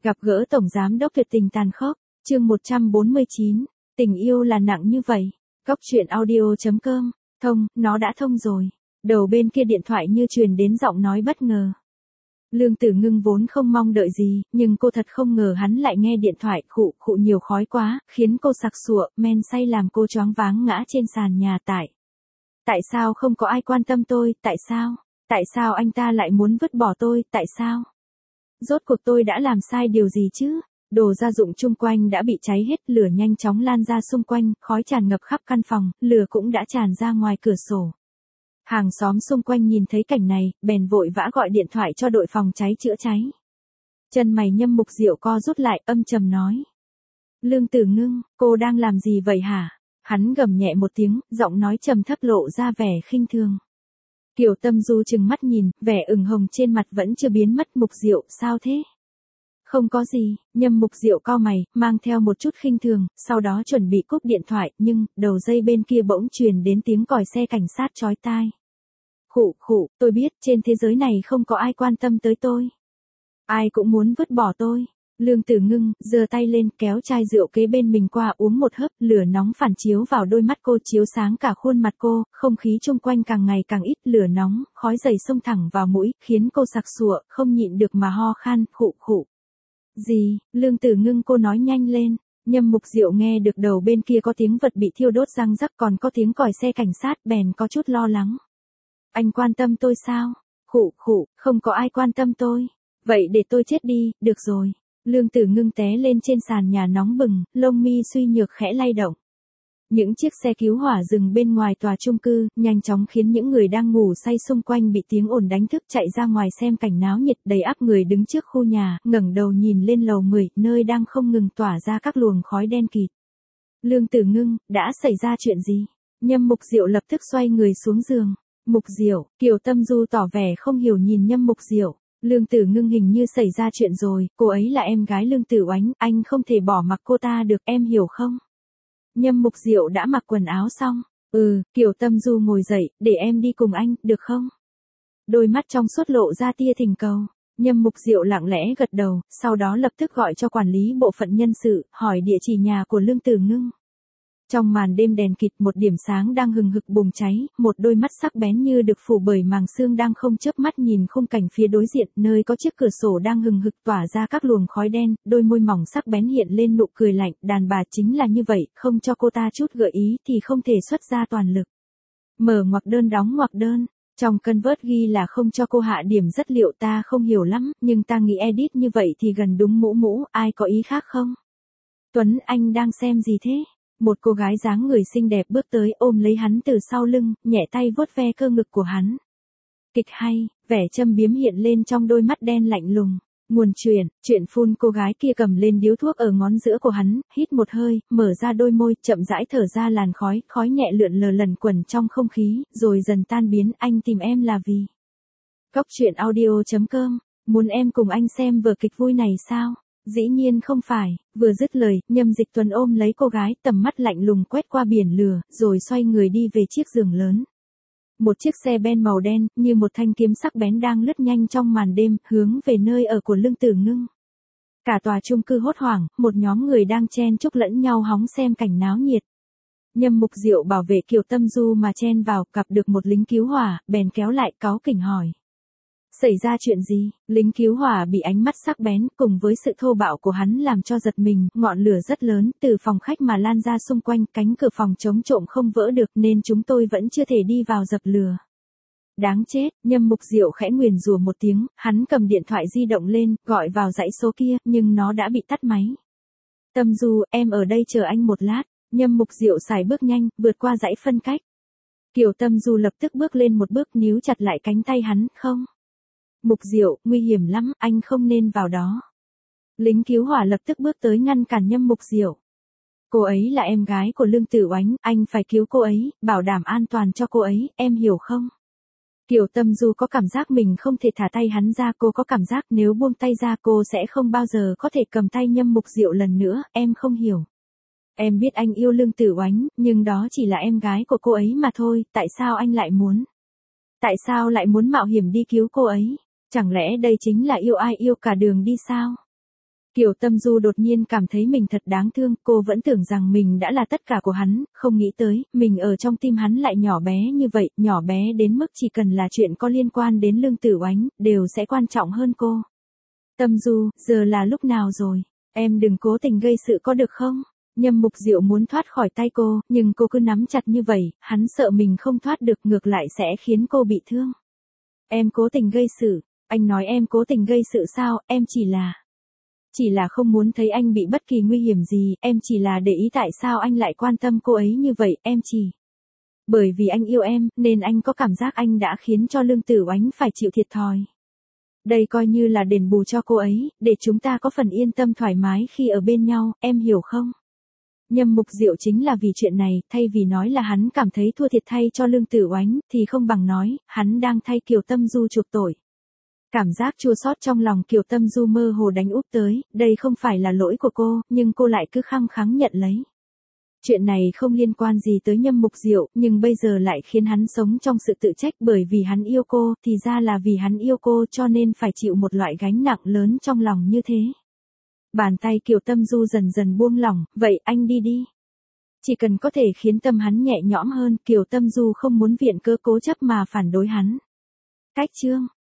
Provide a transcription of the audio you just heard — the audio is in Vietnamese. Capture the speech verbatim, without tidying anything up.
Gặp gỡ Tổng Giám đốc tuyệt tình tàn khốc, chương một trăm bốn mươi chín, tình yêu là nặng như vậy. Góc truyện audio chấm com, thông, nó đã thông rồi. Đầu bên kia điện thoại như truyền đến giọng nói bất ngờ. Lương Tử Ngưng vốn không mong đợi gì, nhưng cô thật không ngờ hắn lại nghe điện thoại, khụ khụ nhiều khói quá, khiến cô sặc sụa, men say làm cô choáng váng ngã trên sàn nhà. Tại Tại sao không có ai quan tâm tôi, tại sao? Tại sao anh ta lại muốn vứt bỏ tôi, tại sao? Rốt cuộc tôi đã làm sai điều gì chứ? Đồ gia dụng chung quanh đã bị cháy hết, lửa nhanh chóng lan ra xung quanh, khói tràn ngập khắp căn phòng, lửa cũng đã tràn ra ngoài cửa sổ. Hàng xóm xung quanh nhìn thấy cảnh này, bèn vội vã gọi điện thoại cho đội phòng cháy chữa cháy. Chân mày Nhâm Mục Diệu co rút lại, âm trầm nói. Lương Tử Ngưng, cô đang làm gì vậy hả? Hắn gầm nhẹ một tiếng, giọng nói trầm thấp lộ ra vẻ khinh thường. Kiều Tâm Du trừng mắt nhìn, vẻ ửng hồng trên mặt vẫn chưa biến mất. Mục Diệu, sao thế? Không có gì, Nhâm Mục Diệu cau mày, mang theo một chút khinh thường, sau đó chuẩn bị cúp điện thoại, nhưng, đầu dây bên kia bỗng truyền đến tiếng còi xe cảnh sát chói tai. Khụ khụ, tôi biết, trên thế giới này không có ai quan tâm tới tôi. Ai cũng muốn vứt bỏ tôi. Lương Tử Ngưng, giơ tay lên, kéo chai rượu kế bên mình qua uống một hớp, lửa nóng phản chiếu vào đôi mắt cô, chiếu sáng cả khuôn mặt cô, không khí chung quanh càng ngày càng ít, lửa nóng, khói dày xông thẳng vào mũi, khiến cô sặc sụa, không nhịn được mà ho khan, khụ khụ. Gì? Lương Tử Ngưng, cô nói nhanh lên. Nhâm Mục Diệu nghe được đầu bên kia có tiếng vật bị thiêu đốt răng rắc, còn có tiếng còi xe cảnh sát, bèn có chút lo lắng. Anh quan tâm tôi sao? Khụ khụ, không có ai quan tâm tôi. Vậy để tôi chết đi, được rồi. Lương Tử Ngưng té lên trên sàn nhà nóng bừng, lông mi suy nhược khẽ lay động. Những chiếc xe cứu hỏa dừng bên ngoài tòa chung cư, nhanh chóng khiến những người đang ngủ say xung quanh bị tiếng ồn đánh thức, chạy ra ngoài xem cảnh náo nhiệt. Đầy ắp người đứng trước khu nhà, ngẩng đầu nhìn lên lầu mười, nơi đang không ngừng tỏa ra các luồng khói đen kịt. Lương Tử Ngưng, đã xảy ra chuyện gì? Nhâm Mục Diệu lập tức xoay người xuống giường. Mục Diệu, Kiều Tâm Du tỏ vẻ không hiểu nhìn Nhâm Mục Diệu. Lương Tử Ngưng, hình như xảy ra chuyện rồi, cô ấy là em gái Lương Tử Oánh, anh không thể bỏ mặc cô ta được, em hiểu không? Nhâm Mục Diệu đã mặc quần áo xong. Ừ, Kiều Tâm Du ngồi dậy, để em đi cùng anh, được không? Đôi mắt trong suốt lộ ra tia thỉnh cầu. Nhâm Mục Diệu lặng lẽ gật đầu, sau đó lập tức gọi cho quản lý bộ phận nhân sự, hỏi địa chỉ nhà của Lương Tử Ngưng. Trong màn đêm đèn kịt, một điểm sáng đang hừng hực bùng cháy, một đôi mắt sắc bén như được phủ bởi màng sương đang không chớp mắt nhìn khung cảnh phía đối diện, nơi có chiếc cửa sổ đang hừng hực tỏa ra các luồng khói đen, đôi môi mỏng sắc bén hiện lên nụ cười lạnh, đàn bà chính là như vậy, không cho cô ta chút gợi ý thì không thể xuất ra toàn lực. Mở ngoặc đơn đóng ngoặc đơn, trong convert ghi là không cho cô hạ điểm rất liệu, ta không hiểu lắm, nhưng ta nghĩ edit như vậy thì gần đúng mũ mũ, ai có ý khác không? Tuấn, anh đang xem gì thế? Một cô gái dáng người xinh đẹp bước tới, ôm lấy hắn từ sau lưng, nhẹ tay vuốt ve cơ ngực của hắn. Kịch hay, vẻ châm biếm hiện lên trong đôi mắt đen lạnh lùng. Nguồn truyền, chuyện phun. Cô gái kia cầm lên điếu thuốc ở ngón giữa của hắn, hít một hơi, mở ra đôi môi, chậm rãi thở ra làn khói, khói nhẹ lượn lờ lần quẩn trong không khí, rồi dần tan biến. Anh tìm em là vì... Góc truyện audio chấm com, muốn em cùng anh xem vở kịch vui này sao? Dĩ nhiên không phải. Vừa dứt lời, Nhâm Dịch Tuấn ôm lấy cô gái, tầm mắt lạnh lùng quét qua biển lửa, rồi xoay người đi về chiếc giường lớn. Một chiếc xe ben màu đen, như một thanh kiếm sắc bén đang lướt nhanh trong màn đêm, hướng về nơi ở của Lương Tử Ngưng. Cả tòa chung cư hốt hoảng, một nhóm người đang chen chúc lẫn nhau hóng xem cảnh náo nhiệt. Nhâm Mục Diệu bảo vệ Kiều Tâm Du mà chen vào, gặp được một lính cứu hỏa, bèn kéo lại, cáu kỉnh hỏi. Xảy ra chuyện gì? Lính cứu hỏa bị ánh mắt sắc bén, cùng với sự thô bạo của hắn làm cho giật mình, ngọn lửa rất lớn, từ phòng khách mà lan ra xung quanh, cánh cửa phòng chống trộm không vỡ được nên chúng tôi vẫn chưa thể đi vào dập lửa. Đáng chết, Nhâm Mục Diệu khẽ nguyền rủa một tiếng, hắn cầm điện thoại di động lên, gọi vào dãy số kia, nhưng nó đã bị tắt máy. Tâm Du, em ở đây chờ anh một lát. Nhâm Mục Diệu sải bước nhanh, vượt qua dãy phân cách. Kiều Tâm Du lập tức bước lên một bước, níu chặt lại cánh tay hắn, không. Mục Diệu, nguy hiểm lắm, anh không nên vào đó. Lính cứu hỏa lập tức bước tới ngăn cản Nhâm Mục Diệu. Cô ấy là em gái của Lương Tử Oánh, anh phải cứu cô ấy, bảo đảm an toàn cho cô ấy, em hiểu không? Kiều Tâm Du có cảm giác mình không thể thả tay hắn ra, cô có cảm giác nếu buông tay ra cô sẽ không bao giờ có thể cầm tay Nhâm Mục Diệu lần nữa, em không hiểu. Em biết anh yêu Lương Tử Oánh, nhưng đó chỉ là em gái của cô ấy mà thôi, tại sao anh lại muốn? Tại sao lại muốn mạo hiểm đi cứu cô ấy? Chẳng lẽ đây chính là yêu ai yêu cả đường đi sao? Kiều Tâm Du đột nhiên cảm thấy mình thật đáng thương, cô vẫn tưởng rằng mình đã là tất cả của hắn, không nghĩ tới, mình ở trong tim hắn lại nhỏ bé như vậy, nhỏ bé đến mức chỉ cần là chuyện có liên quan đến Lương Tử Oánh, đều sẽ quan trọng hơn cô. Tâm Du, giờ là lúc nào rồi? Em đừng cố tình gây sự có được không? Nhâm Mục Diệu muốn thoát khỏi tay cô, nhưng cô cứ nắm chặt như vậy, hắn sợ mình không thoát được ngược lại sẽ khiến cô bị thương. Em cố tình gây sự, anh nói em cố tình gây sự sao, em chỉ là... Chỉ là không muốn thấy anh bị bất kỳ nguy hiểm gì, em chỉ là để ý tại sao anh lại quan tâm cô ấy như vậy, em chỉ... Bởi vì anh yêu em, nên anh có cảm giác anh đã khiến cho Lương Tử Oánh phải chịu thiệt thòi. Đây coi như là đền bù cho cô ấy, để chúng ta có phần yên tâm thoải mái khi ở bên nhau, em hiểu không? Nhâm Mục Diệu chính là vì chuyện này, thay vì nói là hắn cảm thấy thua thiệt thay cho Lương Tử Oánh, thì không bằng nói, hắn đang thay Kiều Tâm Du chuộc tội. Cảm giác chua xót trong lòng Kiều Tâm Du mơ hồ đánh úp tới, đây không phải là lỗi của cô, nhưng cô lại cứ khăng khăng nhận lấy. Chuyện này không liên quan gì tới Nhâm Mục Diệu, nhưng bây giờ lại khiến hắn sống trong sự tự trách bởi vì hắn yêu cô, thì ra là vì hắn yêu cô cho nên phải chịu một loại gánh nặng lớn trong lòng như thế. Bàn tay Kiều Tâm Du dần dần buông lỏng, vậy anh đi đi. Chỉ cần có thể khiến tâm hắn nhẹ nhõm hơn, Kiều Tâm Du không muốn viện cớ cố chấp mà phản đối hắn. Cách chương